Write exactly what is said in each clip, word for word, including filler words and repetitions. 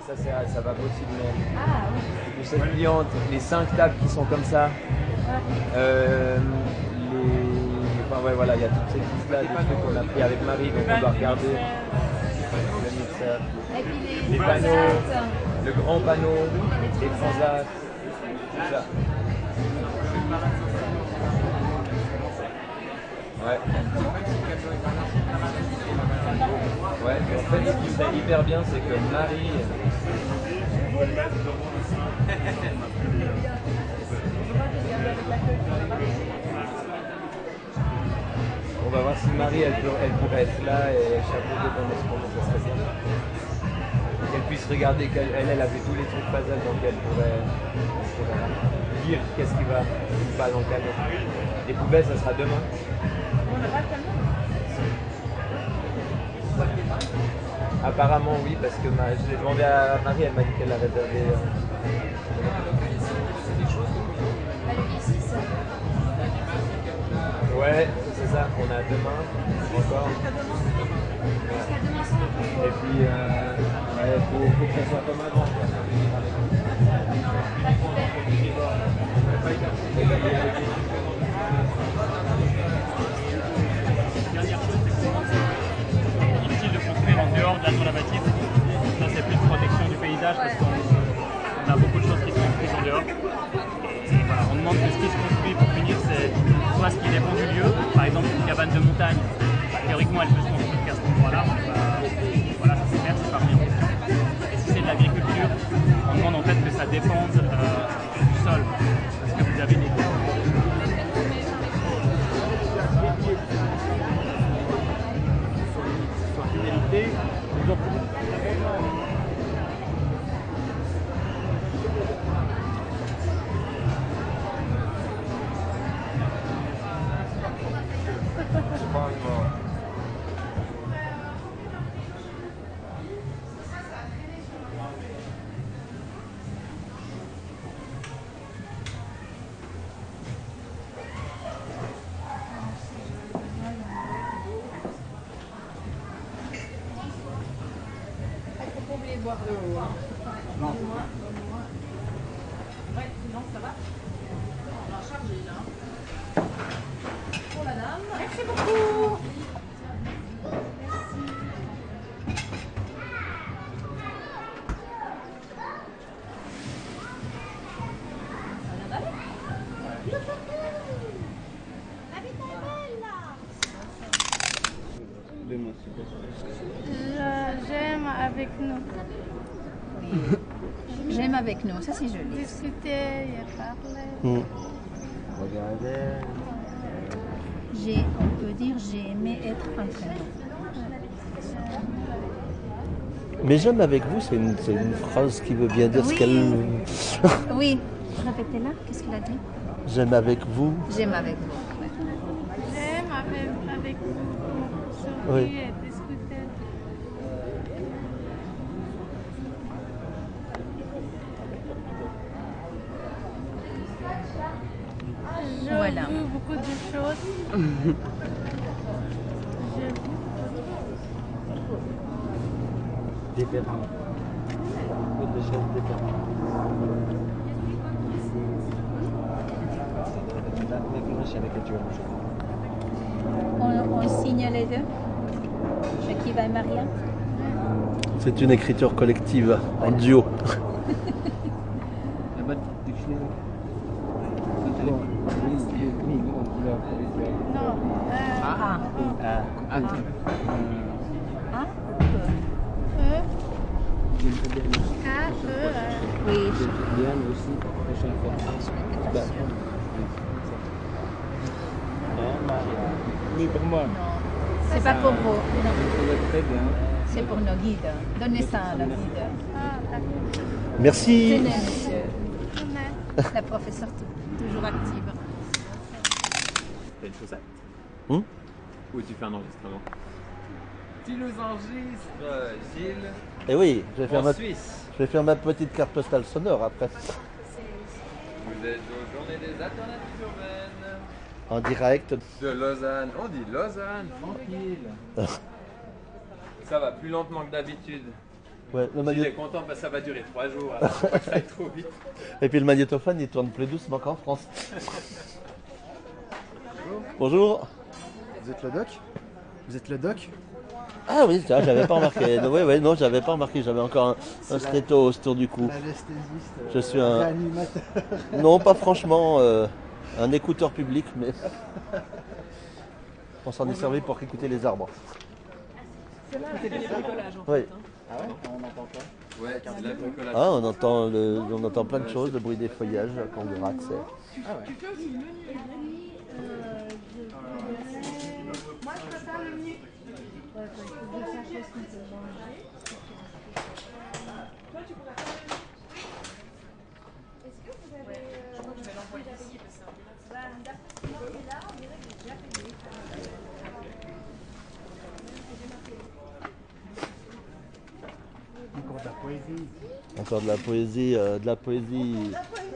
ça, ça, ça va possible. Mais Ah oui. pour cette cliente, les cinq tables qui sont comme ça, euh, les... enfin ouais voilà, il y a toutes ces listes-là, des trucs qu'on a pris avec Marie, donc on doit regarder le mixeur, Et puis les, les les panneaux, transats. le grand panneau, les transats, tout ça. Ouais. Ouais, et en fait, ce qui serait hyper bien, c'est que Marie. On va voir si Marie, elle, peut, elle pourrait être là et chapeauter ton espoir, ça serait bien. Qu'elle puisse regarder, qu'elle elle, elle a vu tous les trucs puzzle, donc elle pourrait, elle pourrait dire qu'est-ce qui va ou pas dans le cadeau. Les poubelles, ça sera demain. Apparemment oui, parce que ma, je l'ai demandé à Marie, elle m'a dit qu'elle a réservé. Euh... Ouais, c'est ça, on a demain encore. Ouais. Et puis, euh, ouais, faut, faut que ça soit comme avant. Difficile de construire en dehors de la zone abattiste. Ça, c'est plus de protection du paysage parce qu'on a beaucoup de choses qui sont construites en dehors. Et voilà, on demande que ce qui se construit pour finir, c'est soit ce qui dépend du lieu, par exemple une cabane de montagne, bah, théoriquement elle peut se construire qu'à cet endroit-là, voilà, ça c'est clair, c'est pas bien. Et si c'est de l'agriculture, on demande en fait que ça dépende euh, du sol, parce que vous avez des fidélité. Boire de l'eau. Non. Ouais, sinon ça va. On va charger là. Pour la dame. Merci beaucoup. J'aime avec nous. J'aime avec nous, ça c'est joli. Discuter et parler. Mmh. Regardez. J'ai, on peut dire j'ai aimé être entre nous. Mais j'aime avec vous, c'est une, c'est une phrase qui veut bien dire Oui. ce qu'elle... Oui, répétez-la, qu'est-ce qu'il a dit? J'aime avec vous. J'aime avec vous. Ouais. J'aime avec, avec vous. Sourire Oui. et discuter. J'ai Voilà. vu beaucoup de choses. J'ai vu Différent. Beaucoup de choses différentes. On, on signe les deux, Shakiva et Maria. C'est une écriture collective, en duo. non. Euh, Ah, Ah, ah. ah, E. K, E. euh, oui. Oui, pour moi. Non, c'est pas pour vous, non. Très bien. C'est pour nos guides. Donnez ça à nos guides. Ah, d'accord. Merci. Tenez, monsieur. Tenez. La professeure tou- toujours active. T'as une chaussette Hmm Ou tu fais un enregistrement? Tu nous enregistres, Gilles, Et oui, je vais, faire en ma, Suisse. je vais faire ma petite carte postale sonore après. Vous êtes aux Journées des alternatives urbaines En direct. de Lausanne. On dit Lausanne, tranquille. Ça va plus lentement que d'habitude. Ouais, le Il magné- est content parce que ça va durer trois jours, alors faut pas que ça aille trop vite. Et puis le magnétophone, il tourne plus doucement qu'en France. Bonjour. Vous êtes le doc Vous êtes le doc Ah oui, ça, j'avais pas remarqué. Oui, oui, non, j'avais pas remarqué. J'avais encore un, un stéto autour du cou. L'anesthésiste, euh, Je suis un- réanimateur. Non, pas franchement euh, un écouteur public, mais on s'en est servi pour écouter les arbres. C'est là, c'est du bricolage en Oui. fait. hein. Ah ouais On n'entend pas. Ouais, c'est de la bricolage. Ah, on entend, le, on entend plein de choses, le bruit des feuillages quand on gratte. c'est- Ah ouais. Moi, je préfère le menu. Encore de la poésie. Encore de la poésie, euh, de la poésie.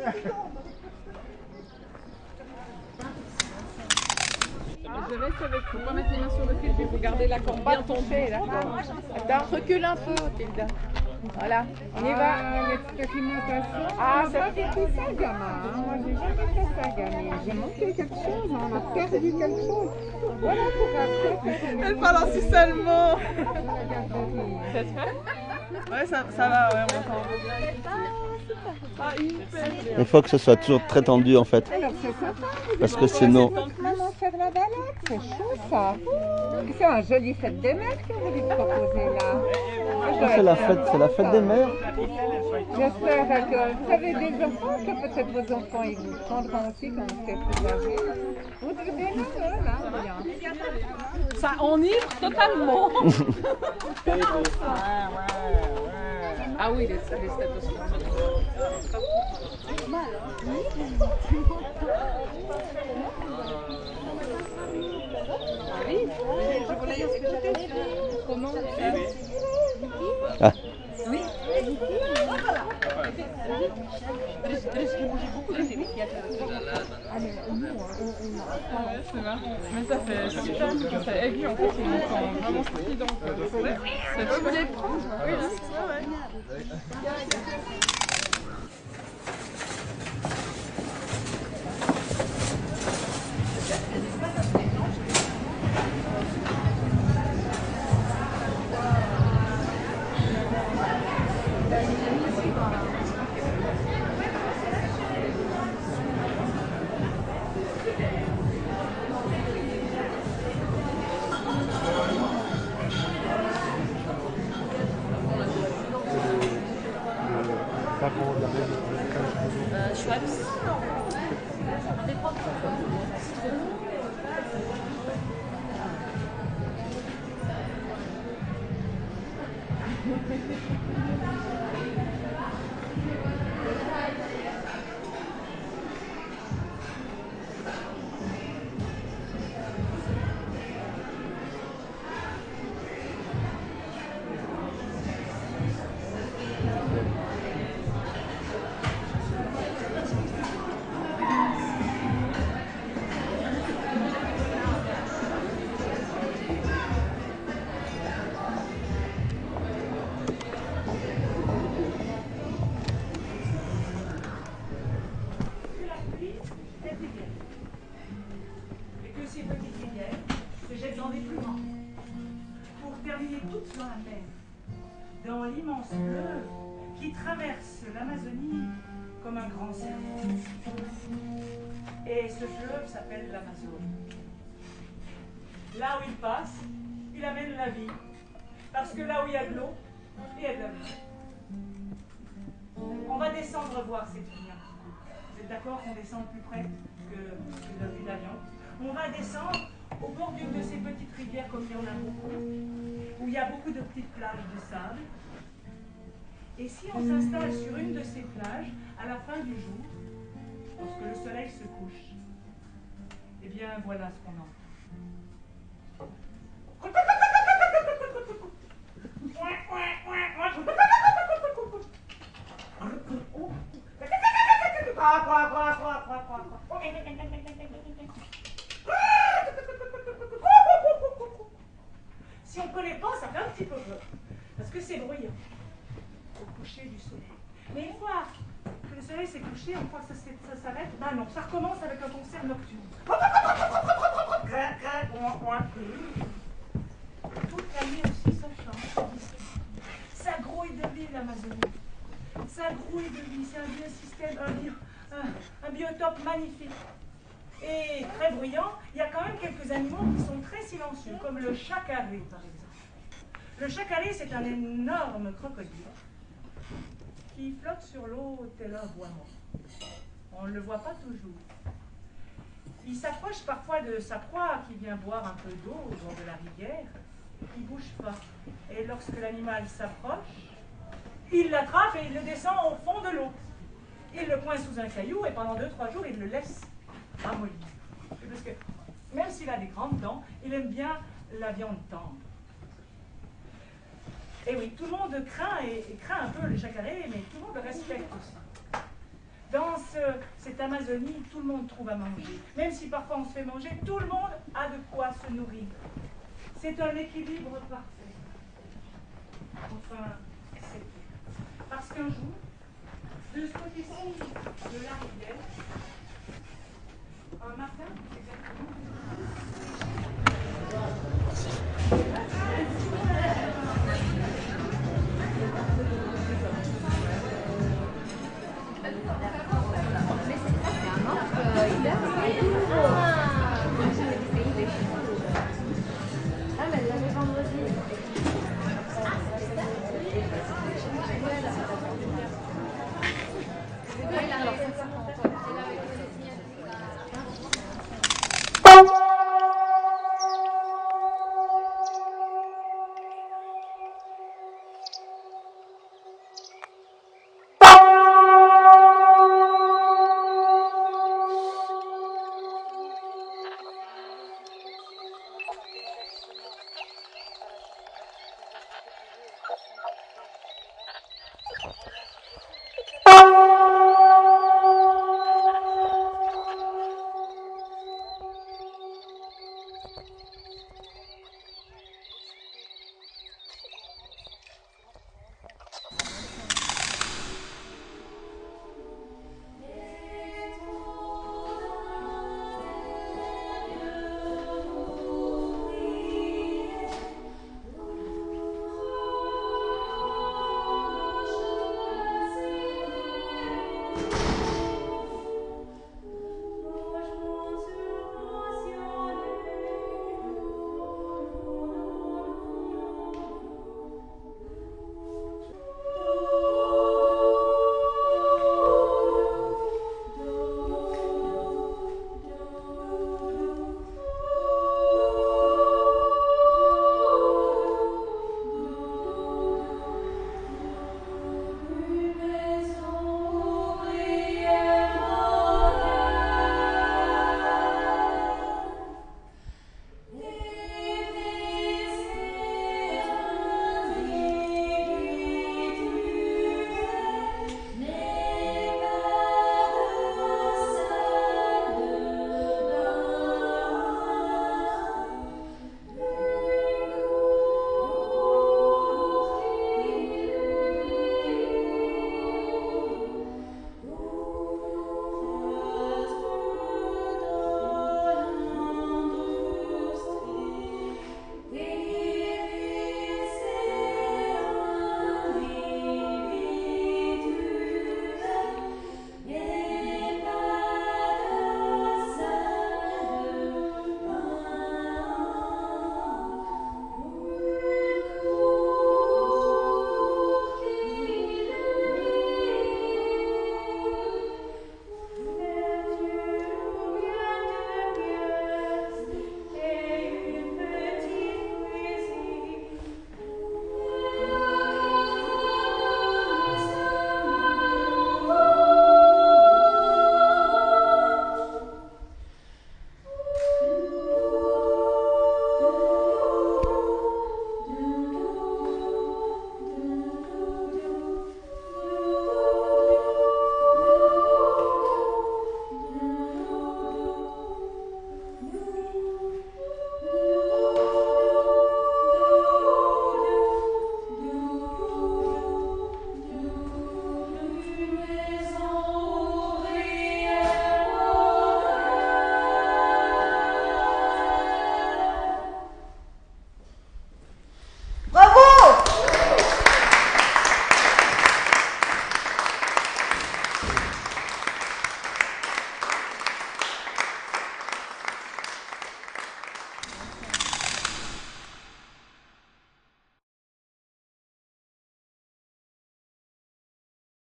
Je reste avec vous. Pas mettre les mains sur le fil, je vais vous garder la corde bien tombée. D'accord. Attends, recule un peu, Tilda. Voilà, on y va. L'expérimentation. Ah, ça fait tout ça, gamin. Moi, j'ai jamais fait ça, gamin. J'ai manqué quelque chose, on a perdu quelque chose. Voilà pour après. Elle parle en si seulement. Ça se fait? Ouais, ça, ça va, ouais, on entend. Ah, hyper bien. Il faut que ce soit toujours très tendu en fait. Alors, c'est sympa. Parce que sinon. Maman faire la balade, c'est chaud ça. C'est un joli fête des mères que vous lui proposez là. Ah, c'est la fête, c'est la fête des mères. J'espère que vous avez des enfants, que peut-être vos enfants ils vous prendront aussi quand vous serez plus âgés. Vous devez là, là, bien. Ça enivre totalement. Ah oui, les, les stéthoscopes. Oui, je voulais expliquer comment Ah. Oui. Mais ça fait super que ça aigu en fait, on entend vraiment ce qui donc c'est je voulais prendre. Oui, ouais. Euh, Schweppes. Et que ces petites rivières se jettent dans des plus grands, pour terminer toutes dans la mer, dans l'immense fleuve qui traverse l'Amazonie comme un grand cercle. Et ce fleuve s'appelle l'Amazone. Là où il passe, il amène la vie, parce que là où il y a de l'eau, il y a de la vie. On va descendre voir cette rivière. Vous êtes d'accord qu'on descende plus près que, que la vue d'avion? On va descendre au bord d'une de ces petites rivières, comme il y en a beaucoup, où il y a beaucoup de petites plages de sable. Et si on s'installe sur une de ces plages, à la fin du jour, lorsque le soleil se couche, eh bien voilà ce qu'on entend. Si on ne connaît pas, ça fait un petit peu peur, parce que c'est bruyant. au coucher du soleil. Mais une fois que le soleil s'est couché, une fois que ça, ça s'arrête, ben non, ça recommence avec un concert nocturne. Toute la nuit aussi, ça chante. Ça grouille de vie, l'Amazonie. Ça grouille de vie, c'est un biosystème, un, bio, un, un biotope magnifique. Et très bruyant, il y a quand même quelques animaux qui sont très silencieux, comme le chacaré, par exemple. Le chacaré, c'est un énorme crocodile qui flotte sur l'eau tel un bois mort. On ne le voit pas toujours. Il s'approche parfois de sa proie qui vient boire un peu d'eau au bord de la rivière. Il ne bouge pas. Et lorsque l'animal s'approche, il l'attrape et il le descend au fond de l'eau. Il le coince sous un caillou et pendant deux trois jours, il le laisse ramollir. Parce que même s'il a des grandes dents, il aime bien la viande tendre. Et oui, tout le monde craint, et, et craint un peu le chacaré, mais tout le monde le respecte aussi. Dans ce, cette Amazonie, tout le monde trouve à manger. Même si parfois on se fait manger, tout le monde a de quoi se nourrir. C'est un équilibre parfait. Enfin, c'est parce qu'un jour, de ce côté-ci de la rivière, un matin, exactement,